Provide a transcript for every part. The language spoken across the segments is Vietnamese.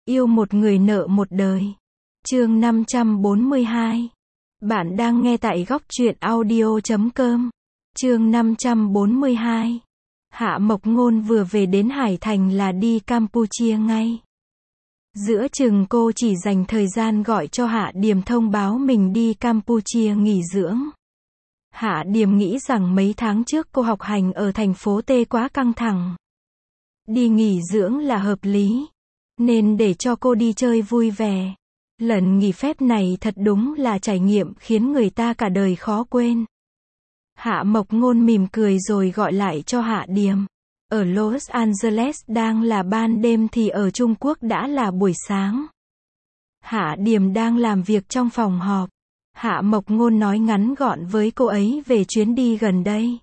Yêu một người nợ một đời. Chương 542. Bạn đang nghe tại góc truyện audio.com. Chương 542. Hạ Mộc Ngôn vừa về đến Hải Thành là đi Campuchia ngay. Giữa chừng cô chỉ dành thời gian gọi cho Hạ Điềm thông báo mình đi Campuchia nghỉ dưỡng. Hạ Điềm nghĩ rằng mấy tháng trước cô học hành ở thành phố T quá căng thẳng. Đi nghỉ dưỡng là hợp lý, nên để cho cô đi chơi vui vẻ. Lần nghỉ phép này thật đúng là trải nghiệm khiến người ta cả đời khó quên. Hạ Mộc Ngôn mỉm cười rồi gọi lại cho Hạ Điềm. Ở Los Angeles đang là ban đêm thì ở Trung Quốc đã là buổi sáng. Hạ Điềm đang làm việc trong phòng họp. Hạ Mộc Ngôn nói ngắn gọn với cô ấy về chuyến đi gần đây.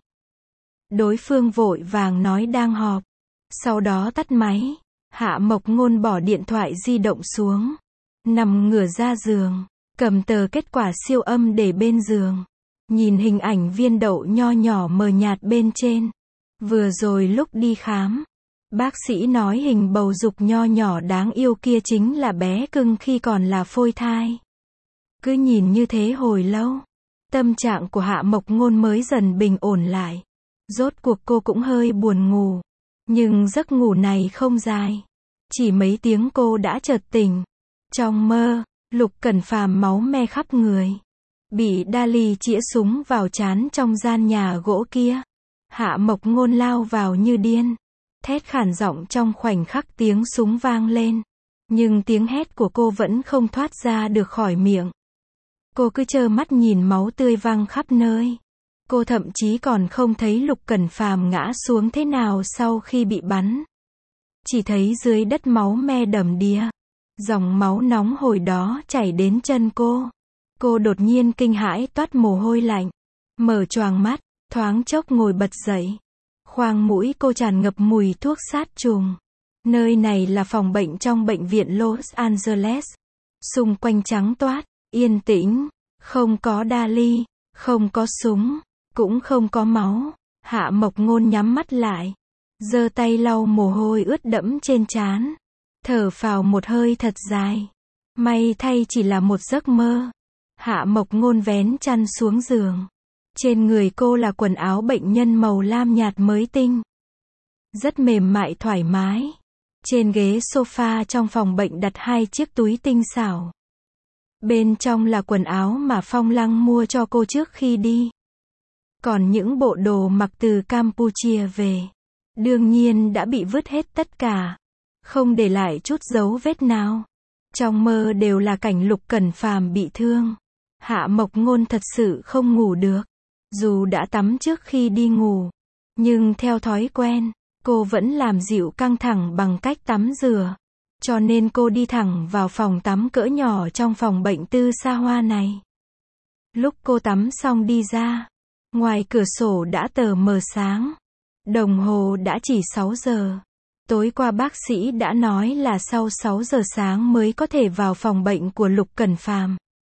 Đối phương vội vàng nói đang họp. Sau đó tắt máy. Hạ Mộc Ngôn bỏ điện thoại di động xuống. Nằm ngửa ra giường. Cầm tờ kết quả siêu âm để bên giường. Nhìn hình ảnh viên đậu nho nhỏ mờ nhạt bên trên. Vừa rồi lúc đi khám, bác sĩ nói hình bầu dục nho nhỏ đáng yêu kia chính là bé cưng khi còn là phôi thai. Cứ nhìn như thế hồi lâu, tâm trạng của Hạ Mộc Ngôn mới dần bình ổn lại. Rốt cuộc cô cũng hơi buồn ngủ. Nhưng giấc ngủ này không dài. Chỉ mấy tiếng cô đã chợt tỉnh. Trong mơ, Lục Cẩn Phàm máu me khắp người. Bị Dali chĩa súng vào trán trong gian nhà gỗ kia. Hạ Mộc Ngôn lao vào như điên. Thét khản giọng trong khoảnh khắc tiếng súng vang lên. Nhưng tiếng hét của cô vẫn không thoát ra được khỏi miệng. Cô cứ trơ mắt nhìn máu tươi văng khắp nơi. Cô thậm chí còn không thấy Lục Cẩn Phàm ngã xuống thế nào sau khi bị bắn. Chỉ thấy dưới đất máu me đầm đìa. Dòng máu nóng hổi đó chảy đến chân cô. Cô đột nhiên kinh hãi toát mồ hôi lạnh. Mở choàng mắt, thoáng chốc ngồi bật dậy. Khoang mũi cô tràn ngập mùi thuốc sát trùng. Nơi này là phòng bệnh trong bệnh viện Los Angeles. Xung quanh trắng toát, yên tĩnh. Không có Dali, không có súng, cũng không có máu. Hạ Mộc Ngôn nhắm mắt lại. Giơ tay lau mồ hôi ướt đẫm trên trán. Thở phào một hơi thật dài. May thay chỉ là một giấc mơ. Hạ Mộc Ngôn vén chăn xuống giường. Trên người cô là quần áo bệnh nhân màu lam nhạt mới tinh. Rất mềm mại thoải mái. Trên ghế sofa trong phòng bệnh đặt hai chiếc túi tinh xảo. Bên trong là quần áo mà Phong Lăng mua cho cô trước khi đi. Còn những bộ đồ mặc từ Campuchia về, đương nhiên đã bị vứt hết tất cả. Không để lại chút dấu vết nào. Trong mơ đều là cảnh Lục Cẩn Phàm bị thương. Hạ Mộc Ngôn thật sự không ngủ được. Dù đã tắm trước khi đi ngủ, nhưng theo thói quen, cô vẫn làm dịu căng thẳng bằng cách tắm rửa. Cho nên cô đi thẳng vào phòng tắm cỡ nhỏ trong phòng bệnh tư xa hoa này. Lúc cô tắm xong đi ra, ngoài cửa sổ đã tờ mờ sáng. Đồng hồ đã chỉ 6 giờ. Tối qua bác sĩ đã nói là sau 6 giờ sáng mới có thể vào phòng bệnh của Lục Cẩn Phàm.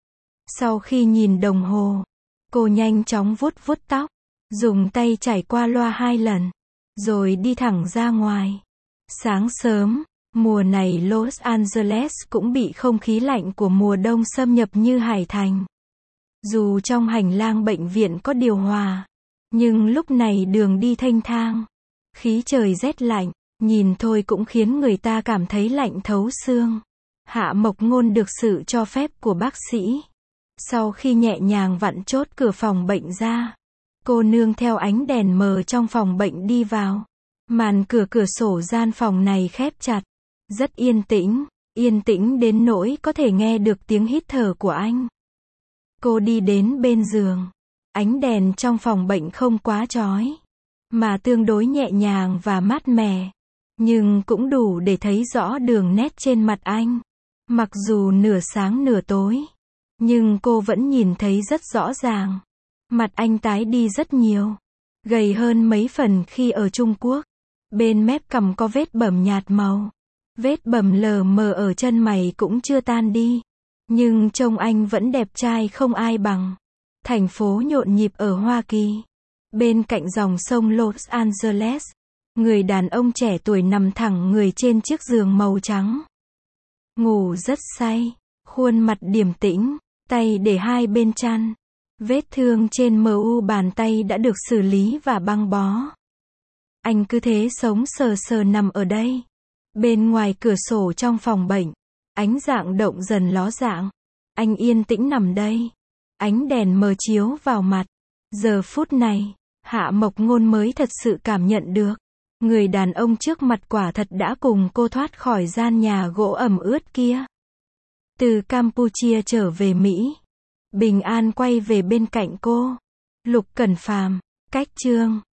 Sau khi nhìn đồng hồ, cô nhanh chóng vuốt vuốt tóc, dùng tay chải qua loa 2 lần, rồi đi thẳng ra ngoài. Sáng sớm, mùa này Los Angeles cũng bị không khí lạnh của mùa đông xâm nhập như Hải Thành. Dù trong hành lang bệnh viện có điều hòa, nhưng lúc này đường đi thênh thang, khí trời rét lạnh, nhìn thôi cũng khiến người ta cảm thấy lạnh thấu xương. Hạ Mộc Ngôn được sự cho phép của bác sĩ. Sau khi nhẹ nhàng vặn chốt cửa phòng bệnh ra, cô nương theo ánh đèn mờ trong phòng bệnh đi vào. Màn cửa sổ gian phòng này khép chặt. Rất yên tĩnh đến nỗi có thể nghe được tiếng hít thở của anh. Cô đi đến bên giường. Ánh đèn trong phòng bệnh không quá chói, mà tương đối nhẹ nhàng và mát mẻ. Nhưng cũng đủ để thấy rõ đường nét trên mặt anh. Mặc dù nửa sáng nửa tối, nhưng cô vẫn nhìn thấy rất rõ ràng. Mặt anh tái đi rất nhiều. Gầy hơn mấy phần khi ở Trung Quốc. Bên mép cằm có vết bầm nhạt màu. Vết bầm lờ mờ ở chân mày cũng chưa tan đi. Nhưng trông anh vẫn đẹp trai không ai bằng. Thành phố nhộn nhịp ở Hoa Kỳ. Bên cạnh dòng sông Los Angeles. Người đàn ông trẻ tuổi nằm thẳng người trên chiếc giường màu trắng. ngủ rất say, khuôn mặt điềm tĩnh, tay để hai bên chăn. Vết thương trên mu bàn tay đã được xử lý và băng bó. Anh cứ thế sống sờ sờ nằm ở đây. Bên ngoài cửa sổ trong phòng bệnh, ánh dạng động dần ló dạng. Anh yên tĩnh nằm đây. Ánh đèn mờ chiếu vào mặt. Giờ phút này, Hạ Mộc Ngôn mới thật sự cảm nhận được. Người đàn ông trước mặt quả thật đã cùng cô thoát khỏi gian nhà gỗ ẩm ướt kia. Từ Campuchia trở về Mỹ. Bình an quay về bên cạnh cô. Lục Cẩn Phàm, cách chương